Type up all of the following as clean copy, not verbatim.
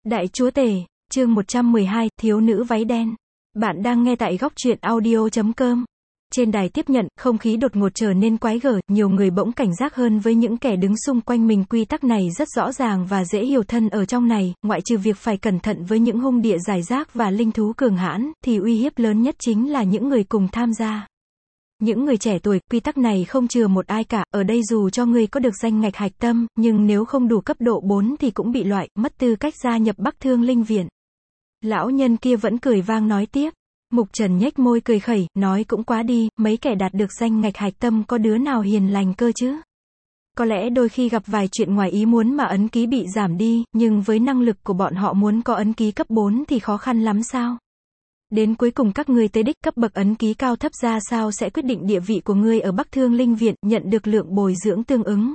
Đại chúa tể, chương 112, thiếu nữ váy đen. Bạn đang nghe tại góc truyện audio.com. Trên đài tiếp nhận, không khí đột ngột trở nên quái gở, nhiều người bỗng cảnh giác hơn với những kẻ đứng xung quanh mình. Quy tắc này rất rõ ràng và dễ hiểu thân ở trong này, ngoại trừ việc phải cẩn thận với những hung địa giải rác và linh thú cường hãn, thì uy hiếp lớn nhất chính là những người cùng tham gia. Những người trẻ tuổi, quy tắc này không chừa một ai cả, ở đây dù cho ngươi có được danh ngạch hạch tâm, nhưng nếu không đủ cấp độ 4 thì cũng bị loại, mất tư cách gia nhập Bắc Thương Linh Viện. Lão nhân kia vẫn cười vang nói tiếp. Mục Trần nhếch môi cười khẩy, nói cũng quá đi, mấy kẻ đạt được danh ngạch hạch tâm có đứa nào hiền lành cơ chứ? Có lẽ đôi khi gặp vài chuyện ngoài ý muốn mà ấn ký bị giảm đi, nhưng với năng lực của bọn họ muốn có ấn ký cấp 4 thì khó khăn lắm sao? Đến cuối cùng các ngươi tới đích, cấp bậc ấn ký cao thấp ra sao sẽ quyết định địa vị của ngươi ở Bắc Thương Linh Viện, nhận được lượng bồi dưỡng tương ứng.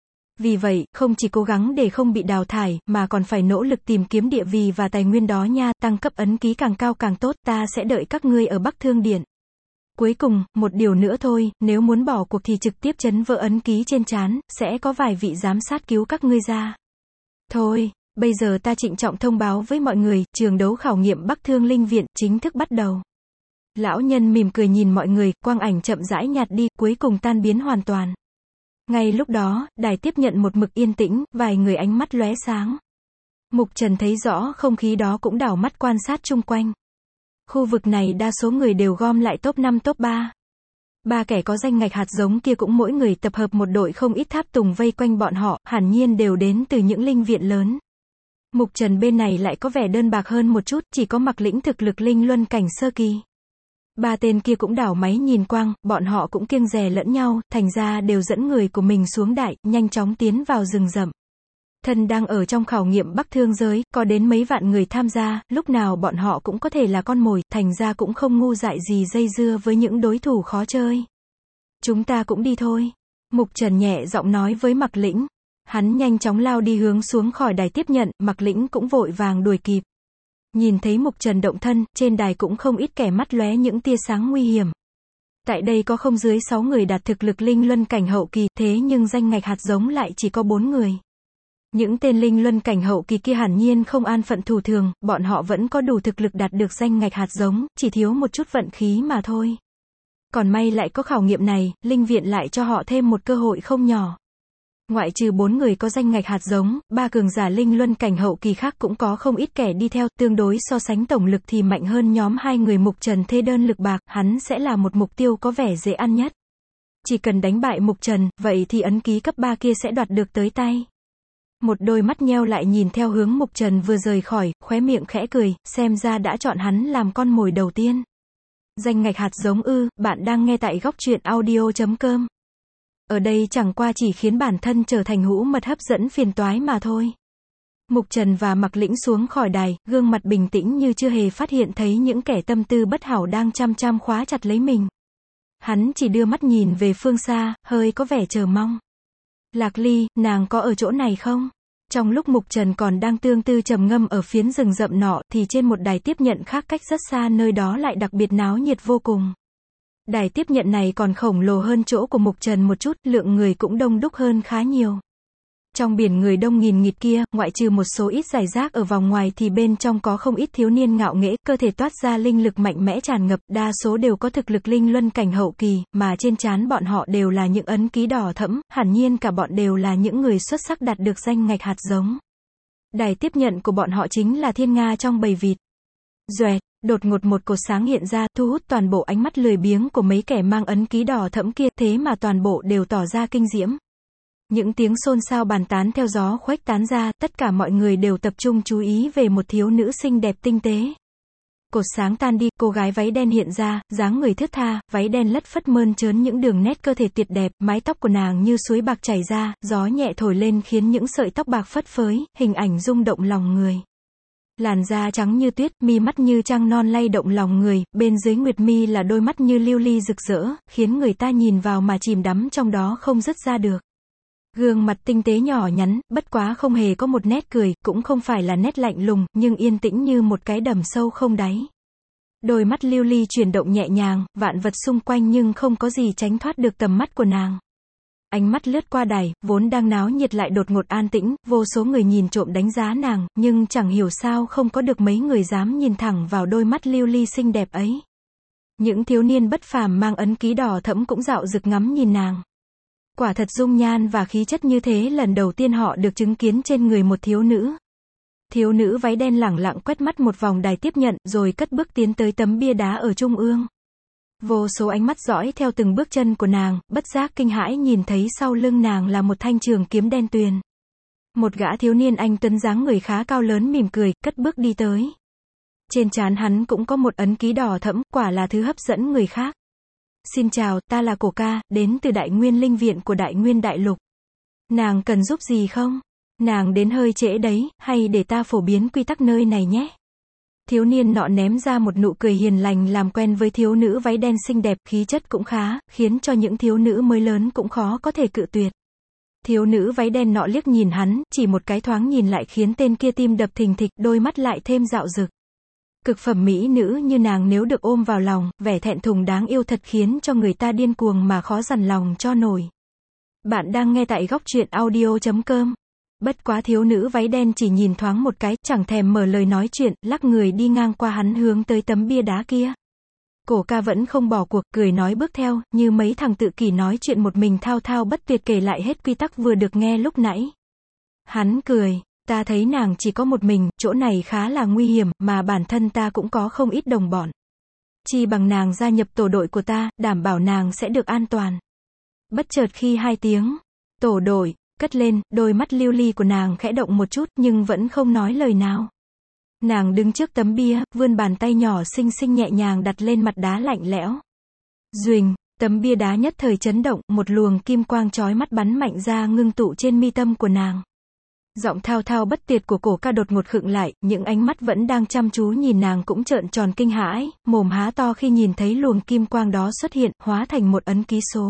Vì vậy, không chỉ cố gắng để không bị đào thải, mà còn phải nỗ lực tìm kiếm địa vị và tài nguyên đó nha, tăng cấp ấn ký càng cao càng tốt, ta sẽ đợi các ngươi ở Bắc Thương Điện. Cuối cùng, một điều nữa thôi, nếu muốn bỏ cuộc thì trực tiếp chấn vỡ ấn ký trên trán, sẽ có vài vị giám sát cứu các ngươi ra. Thôi. Bây giờ ta trịnh trọng thông báo với mọi người, trường đấu khảo nghiệm Bắc Thương Linh Viện chính thức bắt đầu. Lão nhân mỉm cười nhìn mọi người, quang ảnh chậm rãi nhạt đi, cuối cùng tan biến hoàn toàn. Ngay lúc đó, đài tiếp nhận một mực yên tĩnh, vài người ánh mắt lóe sáng. Mục Trần thấy rõ không khí đó cũng đảo mắt quan sát chung quanh. Khu vực này đa số người đều gom lại top 5 top 3. Ba kẻ có danh ngạch hạt giống kia cũng mỗi người tập hợp một đội, không ít tháp tùng vây quanh bọn họ, hẳn nhiên đều đến từ những linh viện lớn. Mục Trần bên này lại có vẻ đơn bạc hơn một chút, chỉ có Mặc Lĩnh thực lực linh luân cảnh sơ kỳ. Ba tên kia cũng đảo máy nhìn quang, bọn họ cũng kiêng dè lẫn nhau, thành ra đều dẫn người của mình xuống đại, nhanh chóng tiến vào rừng rậm. Thân đang ở trong khảo nghiệm Bắc Thương giới, có đến mấy vạn người tham gia, lúc nào bọn họ cũng có thể là con mồi, thành ra cũng không ngu dại gì dây dưa với những đối thủ khó chơi. Chúng ta cũng đi thôi. Mục Trần nhẹ giọng nói với Mặc Lĩnh. Hắn nhanh chóng lao đi hướng xuống khỏi đài tiếp nhận, Mặc Lĩnh cũng vội vàng đuổi kịp. Nhìn thấy Mục Trần động thân, trên đài cũng không ít kẻ mắt lóe những tia sáng nguy hiểm. Tại đây có không dưới 6 người đạt thực lực linh luân cảnh hậu kỳ, thế nhưng danh ngạch hạt giống lại chỉ có 4 người. Những tên linh luân cảnh hậu kỳ kia hẳn nhiên không an phận thủ thường, bọn họ vẫn có đủ thực lực đạt được danh ngạch hạt giống, chỉ thiếu một chút vận khí mà thôi. Còn may lại có khảo nghiệm này, linh viện lại cho họ thêm một cơ hội không nhỏ. Ngoại trừ 4 người có danh ngạch hạt giống, 3 cường giả linh luân cảnh hậu kỳ khác cũng có không ít kẻ đi theo, tương đối so sánh tổng lực thì mạnh hơn nhóm 2 người Mục Trần thê đơn lực bạc, hắn sẽ là một mục tiêu có vẻ dễ ăn nhất. Chỉ cần đánh bại Mục Trần, vậy thì ấn ký cấp 3 kia sẽ đoạt được tới tay. Một đôi mắt nheo lại nhìn theo hướng Mục Trần vừa rời khỏi, khóe miệng khẽ cười, xem ra đã chọn hắn làm con mồi đầu tiên. Danh ngạch hạt giống ư, bạn đang nghe tại góc truyện audio.com. Ở đây chẳng qua chỉ khiến bản thân trở thành hũ mật hấp dẫn phiền toái mà thôi. Mục Trần và Mặc Lĩnh xuống khỏi đài, gương mặt bình tĩnh như chưa hề phát hiện thấy những kẻ tâm tư bất hảo đang chăm chăm khóa chặt lấy mình. Hắn chỉ đưa mắt nhìn về phương xa, hơi có vẻ chờ mong. Lạc Ly, nàng có ở chỗ này không? Trong lúc Mục Trần còn đang tương tư trầm ngâm ở phiến rừng rậm nọ, thì trên một đài tiếp nhận khác cách rất xa nơi đó lại đặc biệt náo nhiệt vô cùng. Đài tiếp nhận này còn khổng lồ hơn chỗ của Mục Trần một chút, lượng người cũng đông đúc hơn khá nhiều. Trong biển người đông nghìn nghịt kia, ngoại trừ một số ít rải rác ở vòng ngoài thì bên trong có không ít thiếu niên ngạo nghễ, cơ thể toát ra linh lực mạnh mẽ tràn ngập, đa số đều có thực lực linh luân cảnh hậu kỳ, mà trên trán bọn họ đều là những ấn ký đỏ thẫm, hẳn nhiên cả bọn đều là những người xuất sắc đạt được danh ngạch hạt giống. Đài tiếp nhận của bọn họ chính là thiên nga trong bầy vịt. Doẹt. Đột ngột một cột sáng hiện ra, thu hút toàn bộ ánh mắt lười biếng của mấy kẻ mang ấn ký đỏ thẫm kia, thế mà toàn bộ đều tỏ ra kinh diễm. Những tiếng xôn xao bàn tán theo gió khuếch tán ra, tất cả mọi người đều tập trung chú ý về một thiếu nữ xinh đẹp tinh tế. Cột sáng tan đi, cô gái váy đen hiện ra, dáng người thướt tha, váy đen lất phất mơn trớn những đường nét cơ thể tuyệt đẹp, mái tóc của nàng như suối bạc chảy ra, gió nhẹ thổi lên khiến những sợi tóc bạc phất phới, hình ảnh rung động lòng người. Làn da trắng như tuyết, mi mắt như trăng non lay động lòng người, bên dưới nguyệt mi là đôi mắt như lưu ly rực rỡ, khiến người ta nhìn vào mà chìm đắm trong đó không dứt ra được. Gương mặt tinh tế nhỏ nhắn, bất quá không hề có một nét cười, cũng không phải là nét lạnh lùng, nhưng yên tĩnh như một cái đầm sâu không đáy. Đôi mắt lưu ly chuyển động nhẹ nhàng, vạn vật xung quanh nhưng không có gì tránh thoát được tầm mắt của nàng. ánh mắt lướt qua đài, vốn đang náo nhiệt lại đột ngột an tĩnh, vô số người nhìn trộm đánh giá nàng, nhưng chẳng hiểu sao không có được mấy người dám nhìn thẳng vào đôi mắt lưu ly xinh đẹp ấy. Những thiếu niên bất phàm mang ấn ký đỏ thẫm cũng dạo dực ngắm nhìn nàng. Quả thật dung nhan và khí chất như thế lần đầu tiên họ được chứng kiến trên người một thiếu nữ. Thiếu nữ váy đen lẳng lặng quét mắt một vòng đài tiếp nhận, rồi cất bước tiến tới tấm bia đá ở trung ương. Vô số ánh mắt dõi theo từng bước chân của nàng, bất giác kinh hãi nhìn thấy sau lưng nàng là một thanh trường kiếm đen tuyền. Một gã thiếu niên anh tuấn dáng người khá cao lớn mỉm cười, cất bước đi tới. Trên trán hắn cũng có một ấn ký đỏ thẫm, quả là thứ hấp dẫn người khác. Xin chào, ta là Cổ Ca, đến từ Đại Nguyên Linh Viện của Đại Nguyên Đại Lục. Nàng cần giúp gì không? Nàng đến hơi trễ đấy, hay để ta phổ biến quy tắc nơi này nhé? Thiếu niên nọ ném ra một nụ cười hiền lành làm quen với thiếu nữ váy đen xinh đẹp, khí chất cũng khá, khiến cho những thiếu nữ mới lớn cũng khó có thể cự tuyệt. Thiếu nữ váy đen nọ liếc nhìn hắn, chỉ một cái thoáng nhìn lại khiến tên kia tim đập thình thịch, đôi mắt lại thêm dạo dực. Cực phẩm mỹ nữ như nàng nếu được ôm vào lòng, vẻ thẹn thùng đáng yêu thật khiến cho người ta điên cuồng mà khó dằn lòng cho nổi. Bạn đang nghe tại góc truyện audio.com. Bất quá thiếu nữ váy đen chỉ nhìn thoáng một cái, chẳng thèm mở lời nói chuyện, lắc người đi ngang qua hắn hướng tới tấm bia đá kia. Cổ Ca vẫn không bỏ cuộc, cười nói bước theo, như mấy thằng tự kỷ nói chuyện một mình thao thao bất tuyệt kể lại hết quy tắc vừa được nghe lúc nãy. Hắn cười, ta thấy nàng chỉ có một mình, chỗ này khá là nguy hiểm, mà bản thân ta cũng có không ít đồng bọn. Chi bằng nàng gia nhập tổ đội của ta, đảm bảo nàng sẽ được an toàn. Bất chợt khi hai tiếng tổ đội cất lên, đôi mắt lưu ly của nàng khẽ động một chút, nhưng vẫn không nói lời nào. Nàng đứng trước tấm bia, vươn bàn tay nhỏ xinh xinh nhẹ nhàng đặt lên mặt đá lạnh lẽo. Duỳnh, tấm bia đá nhất thời chấn động, một luồng kim quang chói mắt bắn mạnh ra ngưng tụ trên mi tâm của nàng. Giọng thao thao bất tuyệt của Cổ Ca đột ngột khựng lại, những ánh mắt vẫn đang chăm chú nhìn nàng cũng trợn tròn kinh hãi, mồm há to khi nhìn thấy luồng kim quang đó xuất hiện, hóa thành một ấn ký số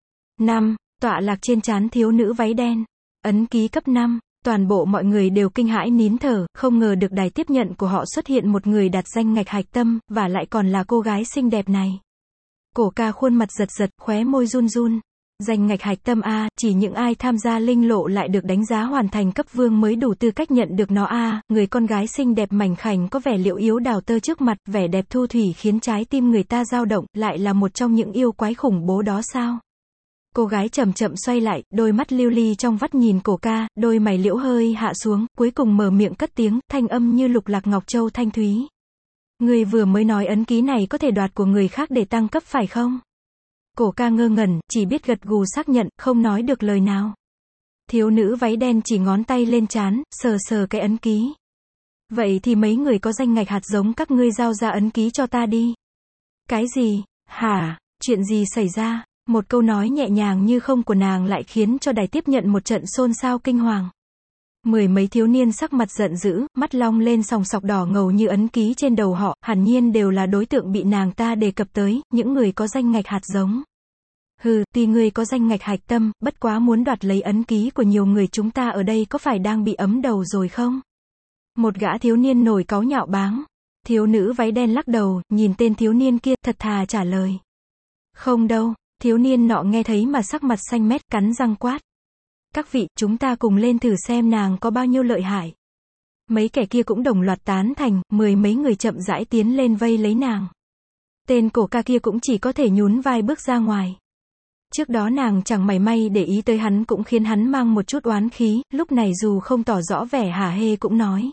5. Tọa lạc trên trán thiếu nữ váy đen. Ấn ký cấp 5, toàn bộ mọi người đều kinh hãi nín thở, không ngờ được đài tiếp nhận của họ xuất hiện một người đạt danh ngạch hạch tâm, và lại còn là cô gái xinh đẹp này. Cổ Ca khuôn mặt giật giật, khóe môi run run. Danh ngạch hạch tâm a, chỉ những ai tham gia linh lộ lại được đánh giá hoàn thành cấp vương mới đủ tư cách nhận được nó a. Người con gái xinh đẹp mảnh khảnh có vẻ liệu yếu đào tơ trước mặt, vẻ đẹp thu thủy khiến trái tim người ta dao động, lại là một trong những yêu quái khủng bố đó sao? Cô gái chậm chậm xoay lại, đôi mắt lưu ly trong vắt nhìn Cổ Ca, đôi mày liễu hơi hạ xuống, cuối cùng mở miệng cất tiếng, thanh âm như lục lạc ngọc châu thanh thúy. Người vừa mới nói ấn ký này có thể đoạt của người khác để tăng cấp phải không? Cổ Ca ngơ ngẩn, chỉ biết gật gù xác nhận, không nói được lời nào. Thiếu nữ váy đen chỉ ngón tay lên trán, sờ sờ cái ấn ký. Vậy thì mấy người có danh ngạch hạt giống các ngươi giao ra ấn ký cho ta đi. Cái gì? Hả? Chuyện gì xảy ra? Một câu nói nhẹ nhàng như không của nàng lại khiến cho đài tiếp nhận một trận xôn xao kinh hoàng. Mười mấy thiếu niên sắc mặt giận dữ, mắt long lên sòng sọc đỏ ngầu như ấn ký trên đầu họ, hẳn nhiên đều là đối tượng bị nàng ta đề cập tới, những người có danh ngạch hạt giống. Hừ, tuy ngươi có danh ngạch hạch tâm, bất quá muốn đoạt lấy ấn ký của nhiều người chúng ta ở đây có phải đang bị ấm đầu rồi không? Một gã thiếu niên nổi cáu nhạo báng. Thiếu nữ váy đen lắc đầu, nhìn tên thiếu niên kia, thật thà trả lời. Không đâu. Thiếu niên nọ nghe thấy mà sắc mặt xanh mét, cắn răng quát. Các vị, chúng ta cùng lên thử xem nàng có bao nhiêu lợi hại. Mấy kẻ kia cũng đồng loạt tán thành, mười mấy người chậm rãi tiến lên vây lấy nàng. Tên Cổ Ca kia cũng chỉ có thể nhún vai bước ra ngoài. Trước đó nàng chẳng mảy may để ý tới hắn cũng khiến hắn mang một chút oán khí, lúc này dù không tỏ rõ vẻ hả hê cũng nói.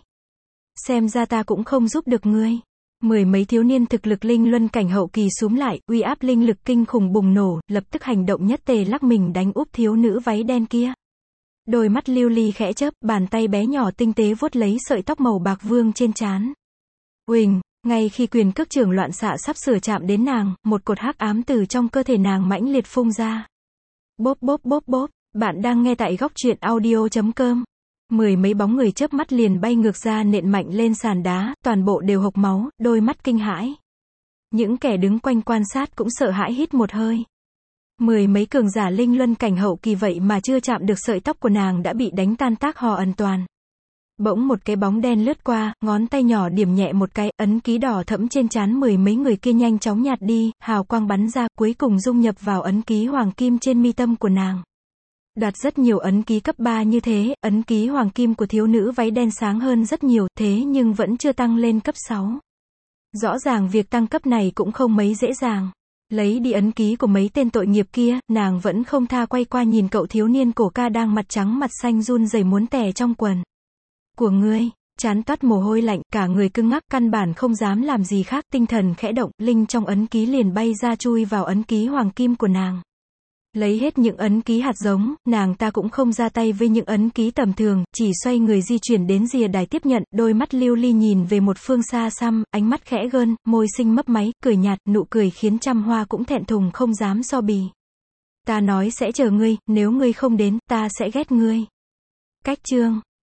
Xem ra ta cũng không giúp được ngươi. Mười mấy thiếu niên thực lực linh luân cảnh hậu kỳ xúm lại, uy áp linh lực kinh khủng bùng nổ, lập tức hành động nhất tề lắc mình đánh úp thiếu nữ váy đen kia. Đôi mắt lưu ly khẽ chớp, bàn tay bé nhỏ tinh tế vuốt lấy sợi tóc màu bạc vương trên trán. Uỳnh, ngay khi quyền cước trưởng loạn xạ sắp sửa chạm đến nàng, một cột hắc ám từ trong cơ thể nàng mãnh liệt phun ra. Bốp bốp bốp bốp, bạn đang nghe tại góc truyện audio.com. Mười mấy bóng người chớp mắt liền bay ngược ra nện mạnh lên sàn đá, toàn bộ đều hộc máu, đôi mắt kinh hãi. Những kẻ đứng quanh quan sát cũng sợ hãi hít một hơi. Mười mấy cường giả linh luân cảnh hậu kỳ vậy mà chưa chạm được sợi tóc của nàng đã bị đánh tan tác hoàn toàn. Bỗng một cái bóng đen lướt qua, ngón tay nhỏ điểm nhẹ một cái, ấn ký đỏ thẫm trên trán mười mấy người kia nhanh chóng nhạt đi, hào quang bắn ra, cuối cùng dung nhập vào ấn ký hoàng kim trên mi tâm của nàng. Đoạt rất nhiều ấn ký cấp 3 như thế, ấn ký hoàng kim của thiếu nữ váy đen sáng hơn rất nhiều, thế nhưng vẫn chưa tăng lên cấp 6. Rõ ràng việc tăng cấp này cũng không mấy dễ dàng. Lấy đi ấn ký của mấy tên tội nghiệp kia, nàng vẫn không tha quay qua nhìn cậu thiếu niên cổ ca đang mặt trắng mặt xanh run rẩy muốn tè trong quần. Của ngươi, chán toát mồ hôi lạnh, cả người cứng ngắc, căn bản không dám làm gì khác, tinh thần khẽ động, linh trong ấn ký liền bay ra chui vào ấn ký hoàng kim của nàng. Lấy hết những ấn ký hạt giống, nàng ta cũng không ra tay với những ấn ký tầm thường, chỉ xoay người di chuyển đến rìa đài tiếp nhận, đôi mắt lưu ly nhìn về một phương xa xăm, ánh mắt khẽ gơn, môi xinh mấp máy, cười nhạt, nụ cười khiến trăm hoa cũng thẹn thùng không dám so bì. Ta nói sẽ chờ ngươi, nếu ngươi không đến, ta sẽ ghét ngươi. Cách chương